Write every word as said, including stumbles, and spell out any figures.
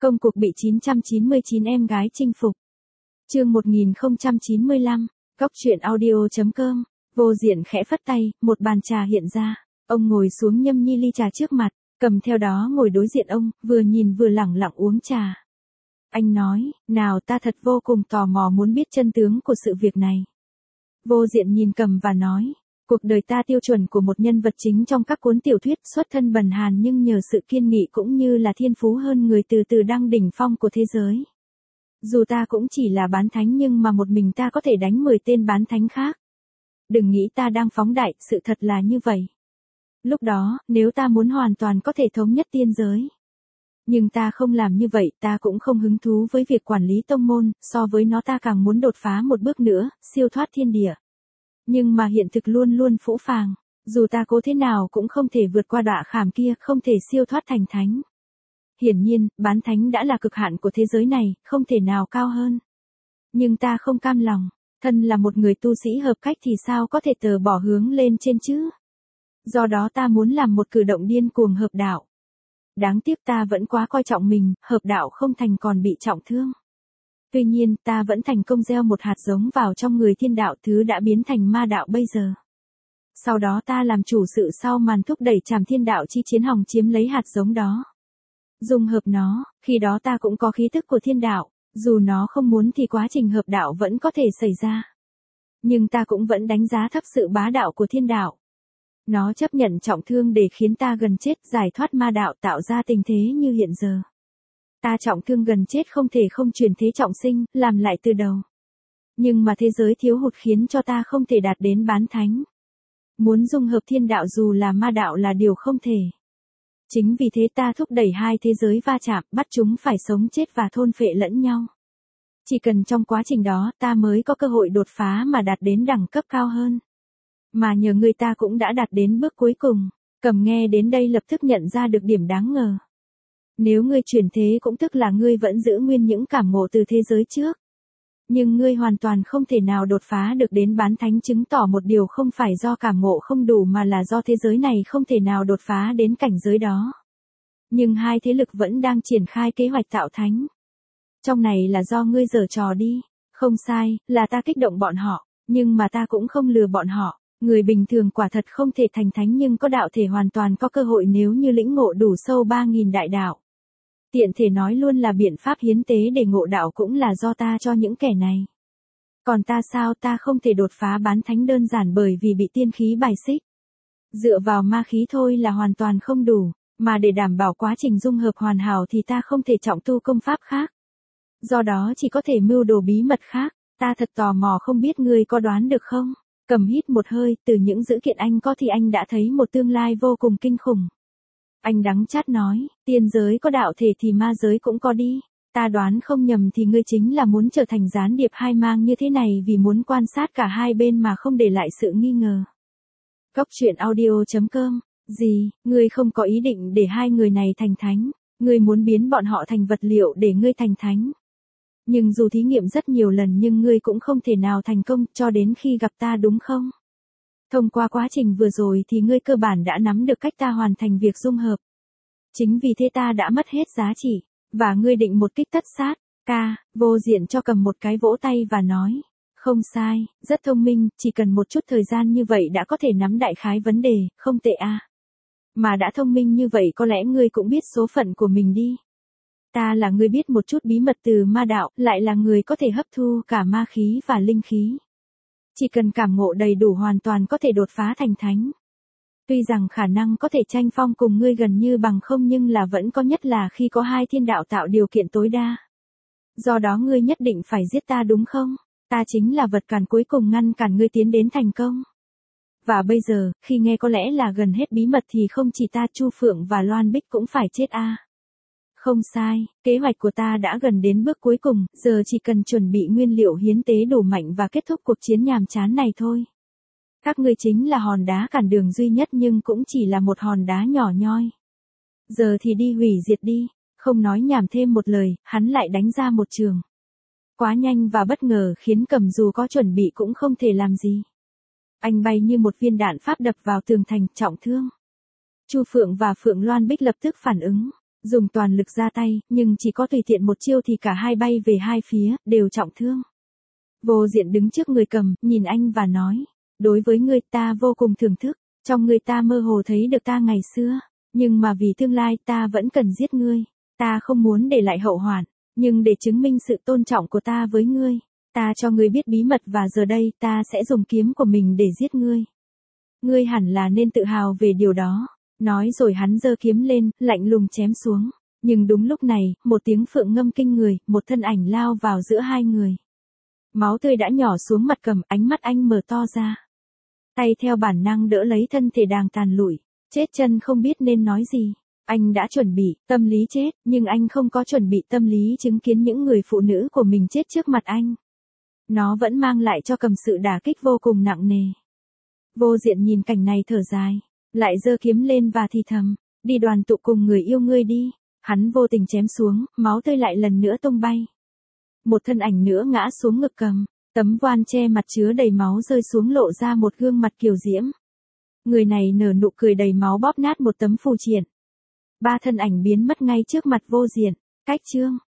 Công cuộc bị chín trăm chín mươi chín em gái chinh phục. Chương một nghìn không trăm chín mươi lăm, Cóc truyện audio chấm com. Vô Diện khẽ phất tay, một bàn trà hiện ra. Ông ngồi xuống nhâm nhi ly trà trước mặt, cầm theo đó ngồi đối diện ông, vừa nhìn vừa lẳng lặng uống trà. Anh nói, nào ta thật vô cùng tò mò muốn biết chân tướng của sự việc này. Vô Diện nhìn cầm và nói, cuộc đời ta tiêu chuẩn của một nhân vật chính trong các cuốn tiểu thuyết, xuất thân bần hàn nhưng nhờ sự kiên nghị cũng như là thiên phú hơn người từ từ đăng đỉnh phong của thế giới. Dù ta cũng chỉ là bán thánh nhưng mà một mình ta có thể đánh mười tên bán thánh khác. Đừng nghĩ ta đang phóng đại, sự thật là như vậy. Lúc đó, nếu ta muốn hoàn toàn có thể thống nhất tiên giới. Nhưng ta không làm như vậy, ta cũng không hứng thú với việc quản lý tông môn, so với nó ta càng muốn đột phá một bước nữa, siêu thoát thiên địa. Nhưng mà hiện thực luôn luôn phũ phàng, dù ta cố thế nào cũng không thể vượt qua đọa khảm kia, không thể siêu thoát thành thánh. Hiển nhiên, bán thánh đã là cực hạn của thế giới này, không thể nào cao hơn. Nhưng ta không cam lòng, thân là một người tu sĩ hợp cách thì sao có thể từ bỏ hướng lên trên chứ? Do đó ta muốn làm một cử động điên cuồng hợp đạo. Đáng tiếc ta vẫn quá coi trọng mình, hợp đạo không thành còn bị trọng thương. Tuy nhiên, ta vẫn thành công gieo một hạt giống vào trong người thiên đạo, thứ đã biến thành ma đạo bây giờ. Sau đó ta làm chủ sự sau màn thúc đẩy trảm thiên đạo chi chiến hòng chiếm lấy hạt giống đó. Dung hợp nó, khi đó ta cũng có khí tức của thiên đạo, dù nó không muốn thì quá trình hợp đạo vẫn có thể xảy ra. Nhưng ta cũng vẫn đánh giá thấp sự bá đạo của thiên đạo. Nó chấp nhận trọng thương để khiến ta gần chết, giải thoát ma đạo, tạo ra tình thế như hiện giờ. Ta trọng thương gần chết không thể không chuyển thế trọng sinh, làm lại từ đầu. Nhưng mà thế giới thiếu hụt khiến cho ta không thể đạt đến bán thánh. Muốn dung hợp thiên đạo dù là ma đạo là điều không thể. Chính vì thế ta thúc đẩy hai thế giới va chạm, bắt chúng phải sống chết và thôn phệ lẫn nhau. Chỉ cần trong quá trình đó ta mới có cơ hội đột phá mà đạt đến đẳng cấp cao hơn. Mà nhờ người ta cũng đã đạt đến bước cuối cùng. Cầm nghe đến đây lập tức nhận ra được điểm đáng ngờ. Nếu ngươi chuyển thế cũng tức là ngươi vẫn giữ nguyên những cảm ngộ từ thế giới trước. Nhưng ngươi hoàn toàn không thể nào đột phá được đến bán thánh, chứng tỏ một điều không phải do cảm ngộ không đủ mà là do thế giới này không thể nào đột phá đến cảnh giới đó. Nhưng hai thế lực vẫn đang triển khai kế hoạch tạo thánh. Trong này là do ngươi giở trò đi. Không sai, là ta kích động bọn họ, nhưng mà ta cũng không lừa bọn họ. Người bình thường quả thật không thể thành thánh nhưng có đạo thể hoàn toàn có cơ hội nếu như lĩnh ngộ đủ sâu ba nghìn đại đạo. Tiện thể nói luôn là biện pháp hiến tế để ngộ đạo cũng là do ta cho những kẻ này. Còn ta sao, ta không thể đột phá bán thánh đơn giản bởi vì bị tiên khí bài xích. Dựa vào ma khí thôi là hoàn toàn không đủ, mà để đảm bảo quá trình dung hợp hoàn hảo thì ta không thể trọng tu công pháp khác. Do đó chỉ có thể mưu đồ bí mật khác, ta thật tò mò không biết ngươi có đoán được không? Cầm hít một hơi, từ những dữ kiện anh có thì anh đã thấy một tương lai vô cùng kinh khủng. Anh đắng chát nói, tiên giới có đạo thể thì ma giới cũng có đi. Ta đoán không nhầm thì ngươi chính là muốn trở thành gián điệp hai mang như thế này vì muốn quan sát cả hai bên mà không để lại sự nghi ngờ. Cóc truyện audio chấm com. Gì, ngươi không có ý định để hai người này thành thánh, ngươi muốn biến bọn họ thành vật liệu để ngươi thành thánh. Nhưng dù thí nghiệm rất nhiều lần nhưng ngươi cũng không thể nào thành công cho đến khi gặp ta đúng không? Thông qua quá trình vừa rồi thì ngươi cơ bản đã nắm được cách ta hoàn thành việc dung hợp. Chính vì thế ta đã mất hết giá trị, và ngươi định một kích tất sát. Ca, Vô Diện cho cầm một cái vỗ tay và nói, không sai, rất thông minh, chỉ cần một chút thời gian như vậy đã có thể nắm đại khái vấn đề, không tệ à. Mà đã thông minh như vậy có lẽ ngươi cũng biết số phận của mình đi. Ta là người biết một chút bí mật từ ma đạo, lại là người có thể hấp thu cả ma khí và linh khí. Chỉ cần cảm ngộ đầy đủ hoàn toàn có thể đột phá thành thánh. Tuy rằng khả năng có thể tranh phong cùng ngươi gần như bằng không nhưng là vẫn có nhất là khi có hai thiên đạo tạo điều kiện tối đa. Do đó ngươi nhất định phải giết ta đúng không? Ta chính là vật cản cuối cùng ngăn cản ngươi tiến đến thành công. Và bây giờ, khi nghe có lẽ là gần hết bí mật thì không chỉ ta, Chu Phượng và Loan Bích cũng phải chết a. À. Không sai, kế hoạch của ta đã gần đến bước cuối cùng, giờ chỉ cần chuẩn bị nguyên liệu hiến tế đủ mạnh và kết thúc cuộc chiến nhàm chán này thôi. Các ngươi chính là hòn đá cản đường duy nhất nhưng cũng chỉ là một hòn đá nhỏ nhoi. Giờ thì đi hủy diệt đi, không nói nhảm thêm một lời, hắn lại đánh ra một trường. Quá nhanh và bất ngờ khiến Cầm dù có chuẩn bị cũng không thể làm gì. Anh bay như một viên đạn pháp đập vào tường thành, trọng thương. Chu Phượng và Phượng Loan Bích lập tức phản ứng. dùng toàn lực ra tay, nhưng chỉ có tùy tiện một chiêu thì cả hai bay về hai phía, đều trọng thương. Vô Diện đứng trước người cầm, nhìn anh và nói, đối với ngươi ta vô cùng thưởng thức, trong ngươi ta mơ hồ thấy được ta ngày xưa, nhưng mà vì tương lai ta vẫn cần giết ngươi, ta không muốn để lại hậu hoạn, nhưng để chứng minh sự tôn trọng của ta với ngươi, ta cho ngươi biết bí mật và giờ đây ta sẽ dùng kiếm của mình để giết ngươi. Ngươi hẳn là nên tự hào về điều đó. Nói rồi hắn giơ kiếm lên, lạnh lùng chém xuống. Nhưng đúng lúc này, một tiếng phượng ngâm kinh người, một thân ảnh lao vào giữa hai người. Máu tươi đã nhỏ xuống mặt cầm, ánh mắt anh mở to ra. Tay theo bản năng đỡ lấy thân thể đang tàn lụi, chết chân không biết nên nói gì. Anh đã chuẩn bị tâm lý chết, nhưng anh không có chuẩn bị tâm lý chứng kiến những người phụ nữ của mình chết trước mặt anh. Nó vẫn mang lại cho cầm sự đả kích vô cùng nặng nề. Vô Diện nhìn cảnh này thở dài, lại giơ kiếm lên và thì thầm, đi đoàn tụ cùng người yêu ngươi đi. Hắn vô tình chém xuống, máu tươi lại lần nữa tung bay. Một thân ảnh nữa ngã xuống ngực cầm, tấm voan che mặt chứa đầy máu rơi xuống lộ ra một gương mặt kiều diễm. Người này nở nụ cười đầy máu bóp nát một tấm phù triện. Ba thân ảnh biến mất ngay trước mặt Vô Diện. Cách chương